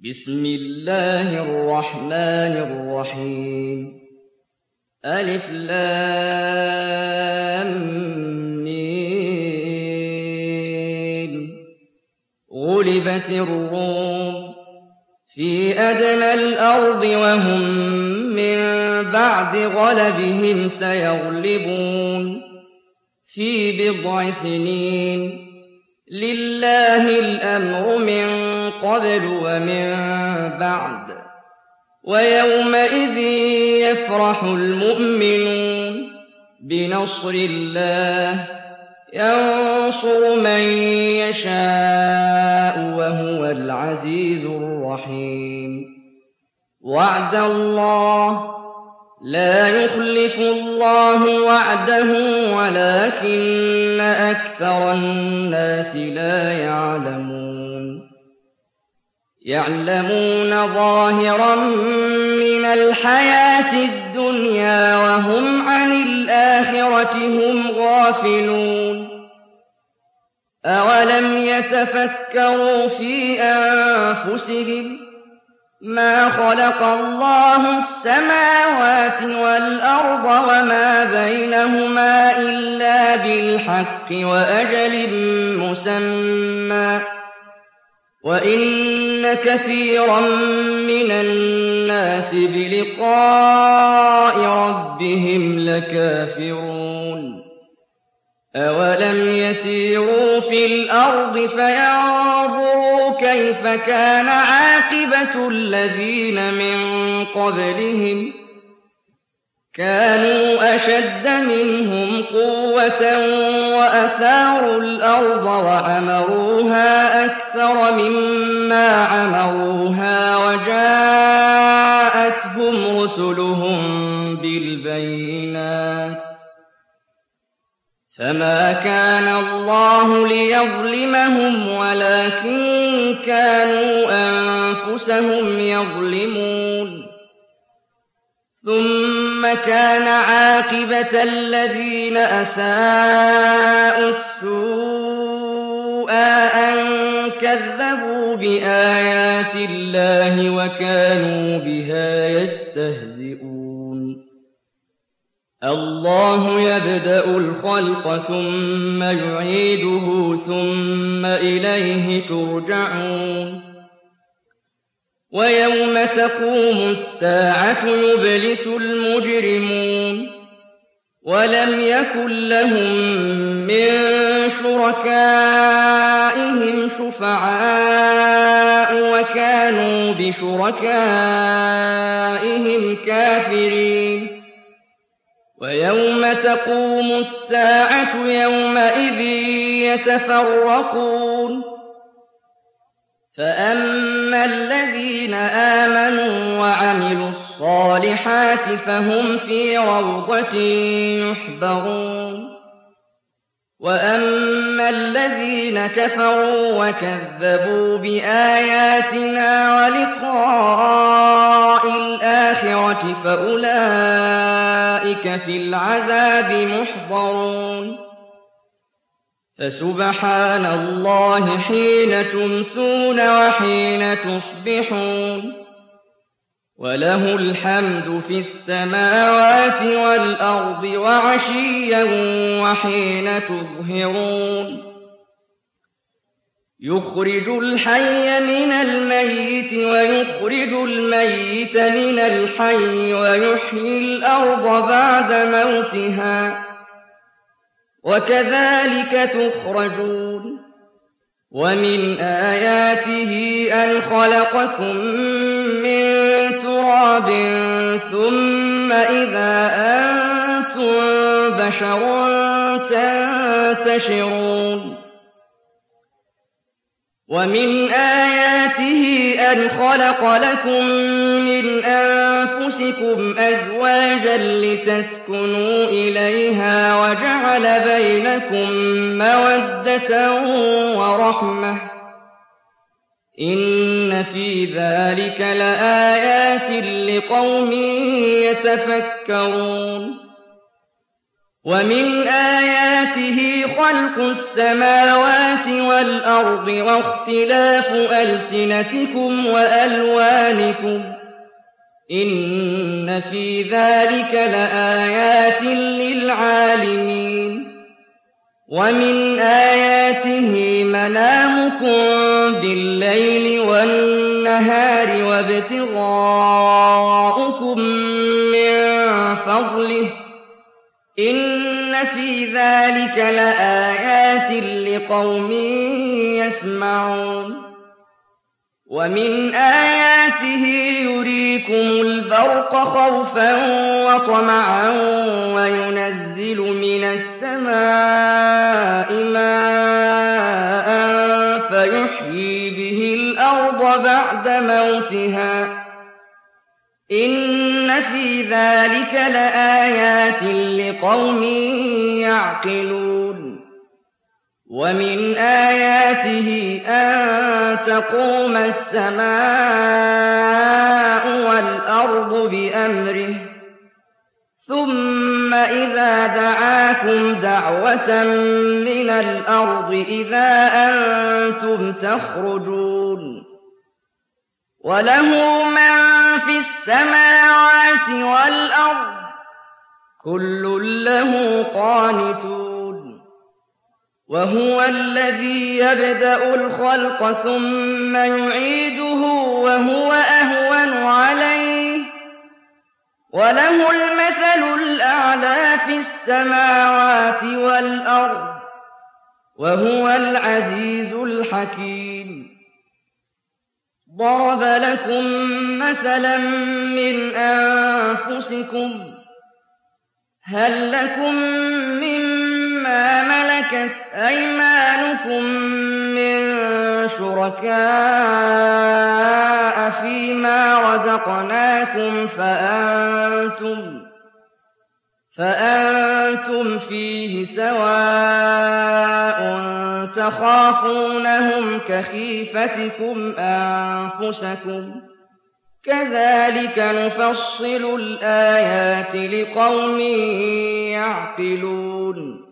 بسم الله الرحمن الرحيم ألف لام ميم غلبت الروم في أدنى الأرض وهم من بعد غلبهم سيغلبون في بضع سنين لله الأمر من قبل ومن بعد ويومئذ يفرح المؤمنون بنصر الله ينصر من يشاء وهو العزيز الرحيم وعد الله لا يخلف الله وعده ولكن أكثر الناس لا يعلمون يعلمون ظاهرا من الحياة الدنيا وهم عن الآخرة هم غافلون أولم يتفكروا في أنفسهم ما خلق الله السماوات والأرض وما بينهما إلا بالحق وأجل مسمى وإن كثيرا من الناس بلقاء ربهم لكافرون أولم يسيروا في الأرض فينظروا كيف كان عاقبة الذين من قبلهم كانوا أشد منهم قوة وأثاروا الأرض وعمروها أكثر مما عمروها وجاءتهم رسلهم بالبينات فما كان الله ليظلمهم ولكن كانوا أنفسهم يظلمون ثم كان عاقبة الذين أساءوا السوء أن كذبوا بآيات الله وكانوا بها يستهزئون الله يبدأ الخلق ثم يعيده ثم إليه ترجعون ويوم تقوم الساعة يبلس المجرمون ولم يكن لهم من شركائهم شفعاء وكانوا بشركائهم كافرين ويوم تقوم الساعة يومئذ يتفرقون فأما الذين آمنوا وعملوا الصالحات فهم في روضة يحبرون وأما الذين كفروا وكذبوا بآياتنا ولقاء الآخرة فأولئك في العذاب محضرون فسبحان الله حين تمسون وحين تصبحون وله الحمد في السماوات والأرض وعشيا وحين تظهرون يخرج الحي من الميت ويخرج الميت من الحي ويحيي الأرض بعد موتها وكذلك تخرجون ومن آياته أن خلقكم من تراب ثم إذا أنتم بشر تنتشرون ومن آياته أن خلق لكم من أنفسكم أزواجا لتسكنوا إليها وجعل بينكم مودة ورحمة إن في ذلك لآيات لقوم يتفكرون وَمِنْ آيَاتِهِ خَلْقُ السَّمَاوَاتِ وَالْأَرْضِ وَاخْتِلَافُ أَلْسِنَتِكُمْ وَأَلْوَانِكُمْ ۚ إِنَّ فِي ذَٰلِكَ لَآيَاتٍ لِّلْعَالِمِينَ وَمِنْ آيَاتِهِ مَنَامُكُم بِاللَّيْلِ وَالنَّهَارِ وَابْتِغَاؤُكُم مِّن فَضْلِهِ ۚ إِنَّ فِي ذَٰلِكَ لَآيَاتٍ لِّقَوْمٍ يَسْمَعُونَ وَمِنْ آيَاتِهِ يُرِيكُمُ الْبَرْقَ خَوْفًا وَطَمَعًا وَيُنَزِّلُ مِنَ السَّمَاءِ مَاءً فَيُحْيِي بِهِ الْأَرْضَ بَعْدَ مَوْتِهَا ۚ إِنَّ فِي ذَٰلِكَ لَآيَاتٍ لِّقَوْمٍ يَعْقِلُونَ وَمِنْ آيَاتِهِ أَن تَقُومَ السَّمَاءُ وَالْأَرْضُ بِأَمْرِهِ ثُمَّ إِذَا دَعَاكُمْ دَعْوَةً مِّنَ الْأَرْضِ إِذَا أَنتُمْ تَخْرُجُونَ وَلَهُ مَن فِي السَّمَاوَاتِ وَالْأَرْضِ ۖ كُلٌّ لَّهُ قَانِتُونَ وَهُوَ الَّذِي يَبْدَأُ الْخَلْقَ ثُمَّ يُعِيدُهُ وَهُوَ أَهْوَنُ عَلَيْهِ ۖ وَلَهُ الْمَثَلُ الْأَعْلَىٰ فِي السَّمَاوَاتِ وَالْأَرْضِ ۖ وَهُوَ الْعَزِيزُ الْحَكِيمُ ضَرَبَ لَكُم مَّثَلًا مِّنْ أَنفُسِكُمْ ۖ هَل لَّكُم مِّمَّا مَلَكَتْ أَيْمَانُكُم مِّن شُرَكَاءَ فِيمَا رَزَقْنَاكُمْ فَأَنتُمْ فِيهِ سَوَاءٌ تَخَافُونَهُمْ كَخِيفَتِكُمْ أَنفُسَكُمْ ۚ كَذَٰلِكَ نُفَصِّلُ الْآيَاتِ لِقَوْمٍ يَعْقِلُونَ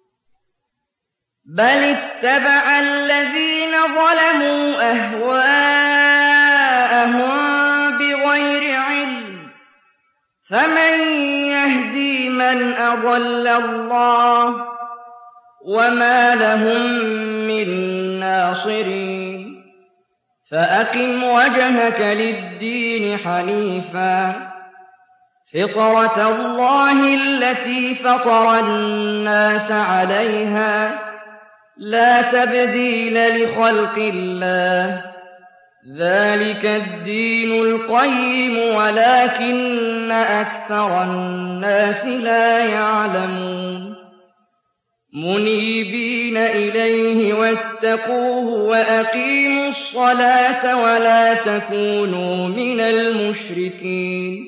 بَلِ اتَّبَعَ الَّذِينَ ظَلَمُوا أَهْوَاءَهُم بِغَيْرِ عِلْمٍ ۖ فَمَن يَهْدِي مَنْ أَضَلَّ اللَّهُ ۖ وَمَا لَهُم مِّن نَّاصِرِينَ فَأَقِمْ وَجْهَكَ لِلدِّينِ حَنِيفًا ۚ فِطْرَتَ اللَّهِ الَّتِي فَطَرَ النَّاسَ عَلَيْهَا ۚ لَا تَبْدِيلَ لِخَلْقِ اللَّهِ ۚ ذَٰلِكَ الدِّينُ الْقَيِّمُ وَلَٰكِنَّ أَكْثَرَ النَّاسِ لَا يَعْلَمُونَ مُنِيبِينَ إِلَيْهِ وَاتَّقُوهُ وَأَقِيمُوا الصَّلَاةَ وَلَا تَكُونُوا مِنَ الْمُشْرِكِينَ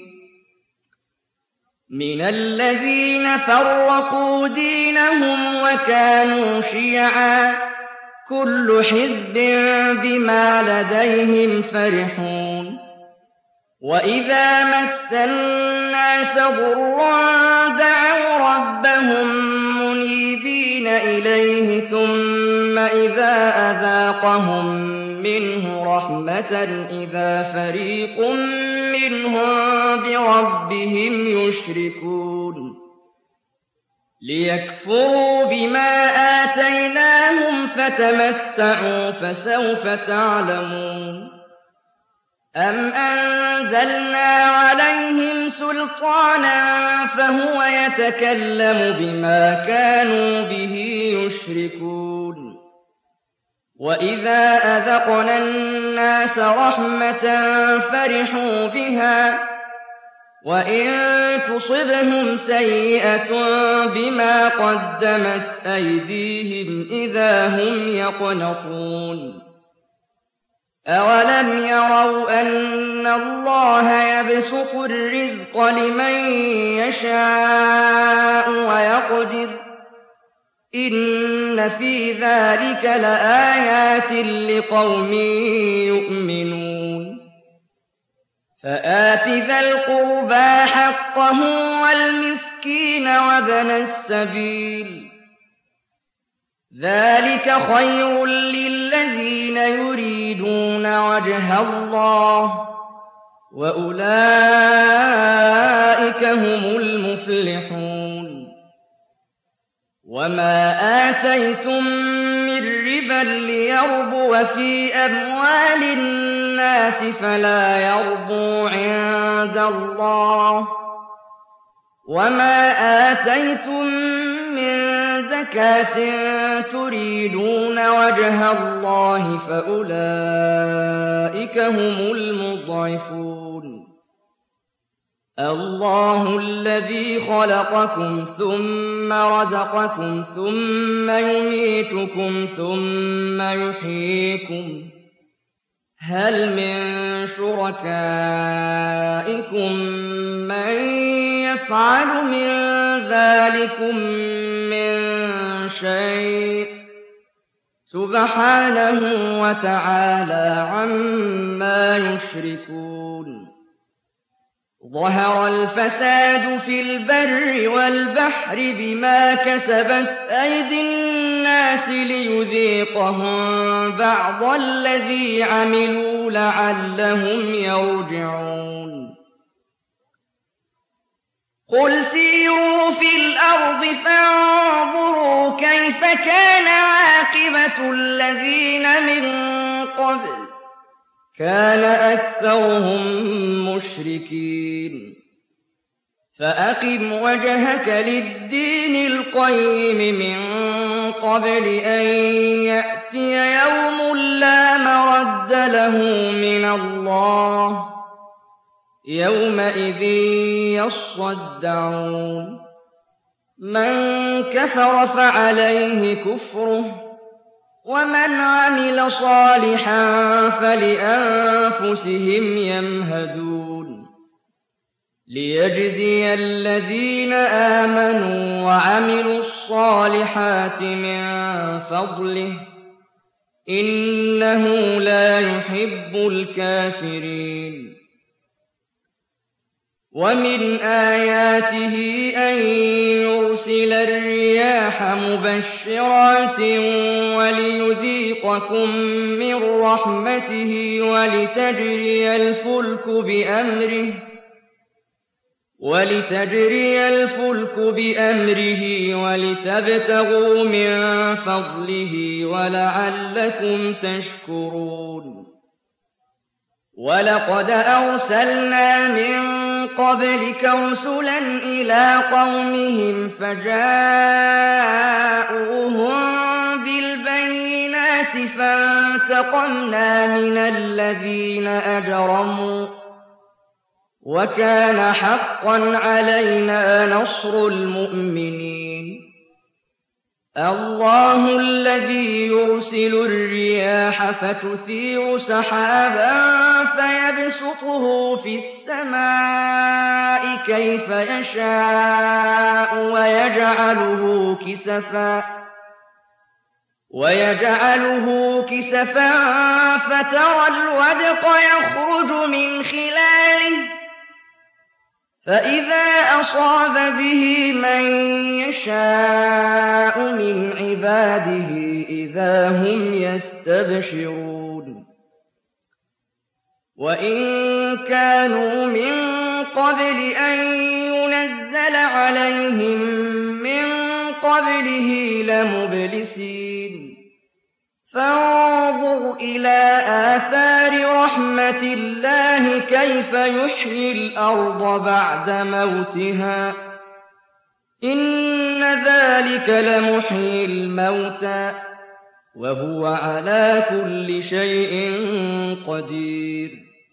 مِنَ الَّذِينَ فَرَّقُوا دِينَهُمْ وَكَانُوا شِيَعًا ۖ كُلُّ حِزْبٍ بِمَا لَدَيْهِمْ فَرِحُونَ وَإِذَا مَسَّ النَّاسَ ضُرٌّ دَعَوْا رَبَّهُم مُّنِيبِينَ إِلَيْهِ ثُمَّ إِذَا أَذَاقَهُم مِّنْهُ رَحْمَةً إِذَا فَرِيقٌ مِّنْهُم بِرَبِّهِمْ يُشْرِكُونَ لِيَكْفُرُوا بِمَا آتَيْنَاهُمْ فَتَمَتَّعُوا فَسَوْفَ تَعْلَمُونَ أَمْ أَنزَلْنَا عَلَيْهِمْ سُلْطَانًا فَهُوَ يَتَكَلَّمُ بِمَا كَانُوا بِهِ يُشْرِكُونَ وَإِذَا أَذَقْنَا النَّاسَ رَحْمَةً فَرِحُوا بِهَا وَإِن تُصِبْهُمْ سَيِّئَةٌ بِمَا قَدَّمَتْ أَيْدِيهِمْ إِذَا هُمْ يَقْنَطُونَ أَوَلَمْ يَرَوْا أَنَّ اللَّهَ يَبْسُطُ الرِّزْقَ لِمَن يَشَاءُ وَيَقْدِرُ ۚ إِنَّ فِي ذَٰلِكَ لَآيَاتٍ لِّقَوْمٍ يُؤْمِنُونَ فآت ذا القربى حقه والمسكين وابن السبيل ذلك خير للذين يريدون وجه الله وأولئك هم المفلحون وما آتيتم من ربا ليربو في أموال الناس فلا يربو عند الله وما آتيتم من زكاة تريدون وجه الله فأولئك هم المضعفون الله الذي خلقكم ثم رزقكم ثم يميتكم ثم يحييكم هل من شركائكم من يفعل من ذلكم من شيء سبحانه وتعالى عما يشركون ظهر الفساد في البر والبحر بما كسبت أيدي الناس ليذيقهم بعض الذي عملوا لعلهم يرجعون قل سيروا في الأرض فانظروا كيف كان عاقبة الذين من قبل كان أكثرهم مشركين فأقم وجهك للدين القيم من قبل أن يأتي يوم لا مرد له من الله يومئذ يصدعون من كفر فعليه كفره ومن عمل صالحا فلأنفسهم يمهدون ليجزي الذين آمنوا وعملوا الصالحات من فضله إنه لا يحب الكافرين ومن آياته أن يرسل الرياح مبشرات وليذيقكم من رحمته ولتجري الفلك بأمره ولتبتغوا من فضله ولعلكم تشكرون ولقد أرسلنا من قبلك رسلا إلى قومهم فجاءوهم بالبينات فانتقمنا من الذين أجرموا وكان حقا علينا نصر المؤمنين الله الذي يرسل الرياح فتثير سحابا فيبسطه في السماء كيف يشاء ويجعله كسفا فترى الودق يخرج من خلاله فإذا أصاب به من يشاء من عباده إذا هم يستبشرون وإن كانوا من قبل أن ينزل عليهم من قبله لمبلسين فانظر إلى آثار رحمة الله كيف يحيي الأرض بعد موتها إن ذلك لمحيي الموتى وهو على كل شيء قدير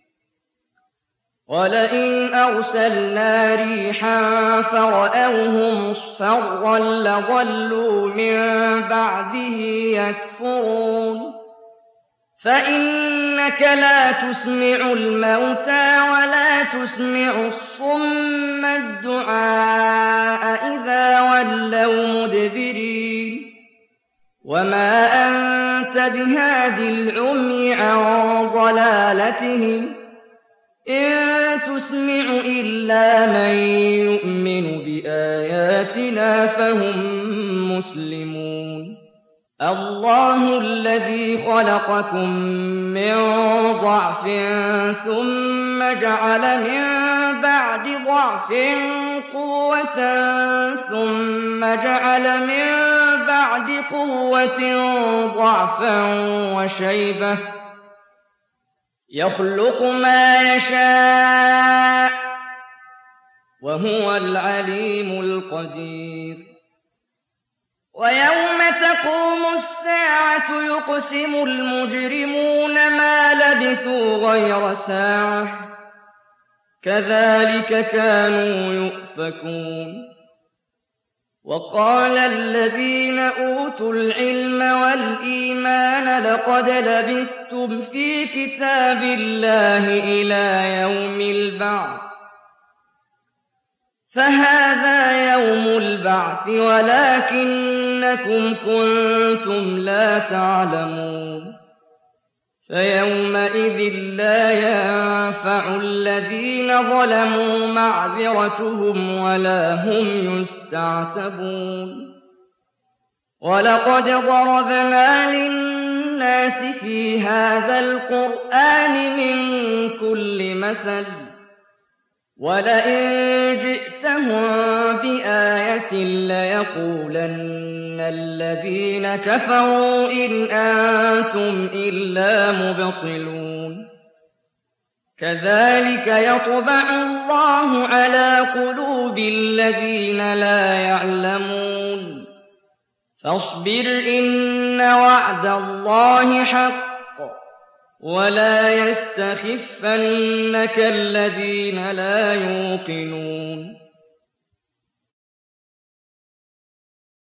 ولئن أرسلنا ريحا فرأوه مصفرا لظلوا من بعده يكفرون فإنك لا تسمع الموتى ولا تسمع الصم الدعاء إذا ولوا مدبرين وما أنت بهاد العمي عن ضلالتهم إِن تُسْمِعُ إِلَّا مَن يُؤْمِنُ بِآيَاتِنَا فَهُم مُّسْلِمُونَ اللَّهُ الَّذِي خَلَقَكُم مِّن ضَعْفٍ ثُمَّ جَعَلَ مِن بَعْدِ ضَعْفٍ قُوَّةً ثُمَّ جَعَلَ مِن بَعْدِ قُوَّةٍ ضَعْفًا وَشَيْبَةً ۚ يَخْلُقُ مَا يَشَاءُ ۖ وَهُوَ الْعَلِيمُ الْقَدِيرُ وَيَوْمَ تَقُومُ السَّاعَةُ يُقْسِمُ الْمُجْرِمُونَ مَا لَبِثُوا غَيْرَ سَاعَةٍ ۚ كَذَٰلِكَ كَانُوا يُؤْفَكُونَ وَقَالَ الَّذِينَ أُوتُوا الْعِلْمَ وَالْإِيمَانَ لَقَدْ لَبِثْتُمْ فِي كِتَابِ اللَّهِ إِلَىٰ يَوْمِ الْبَعْثِ ۖ فَهَٰذَا يَوْمُ الْبَعْثِ وَلَٰكِنَّكُمْ كُنتُمْ لَا تَعْلَمُونَ فَيَوْمَئِذٍ لَّا يَنفَعُ الَّذِينَ ظَلَمُوا مَعْذِرَتُهُمْ وَلَا هُمْ يُسْتَعْتَبُونَ وَلَقَدْ ضَرَبْنَا لِلنَّاسِ فِي هَٰذَا الْقُرْآنِ مِن كُلِّ مَثَلٍ ۚ وَلَئِن جِئْتَهُم بِآيَةٍ لَّيَقُولَنَّ الَّذِينَ كَفَرُوا إِنْ أَنتُمْ إِلَّا مُبْطِلُونَ كَذَٰلِكَ يَطْبَعُ اللَّهُ عَلَىٰ قُلُوبِ الَّذِينَ لَا يَعْلَمُونَ فَاصْبِرْ إِنَّ وَعْدَ اللَّهِ حَقٌّ وَلَا يَسْتَخِفَّنَّكَ الَّذِينَ لَا يُوقِنُونَ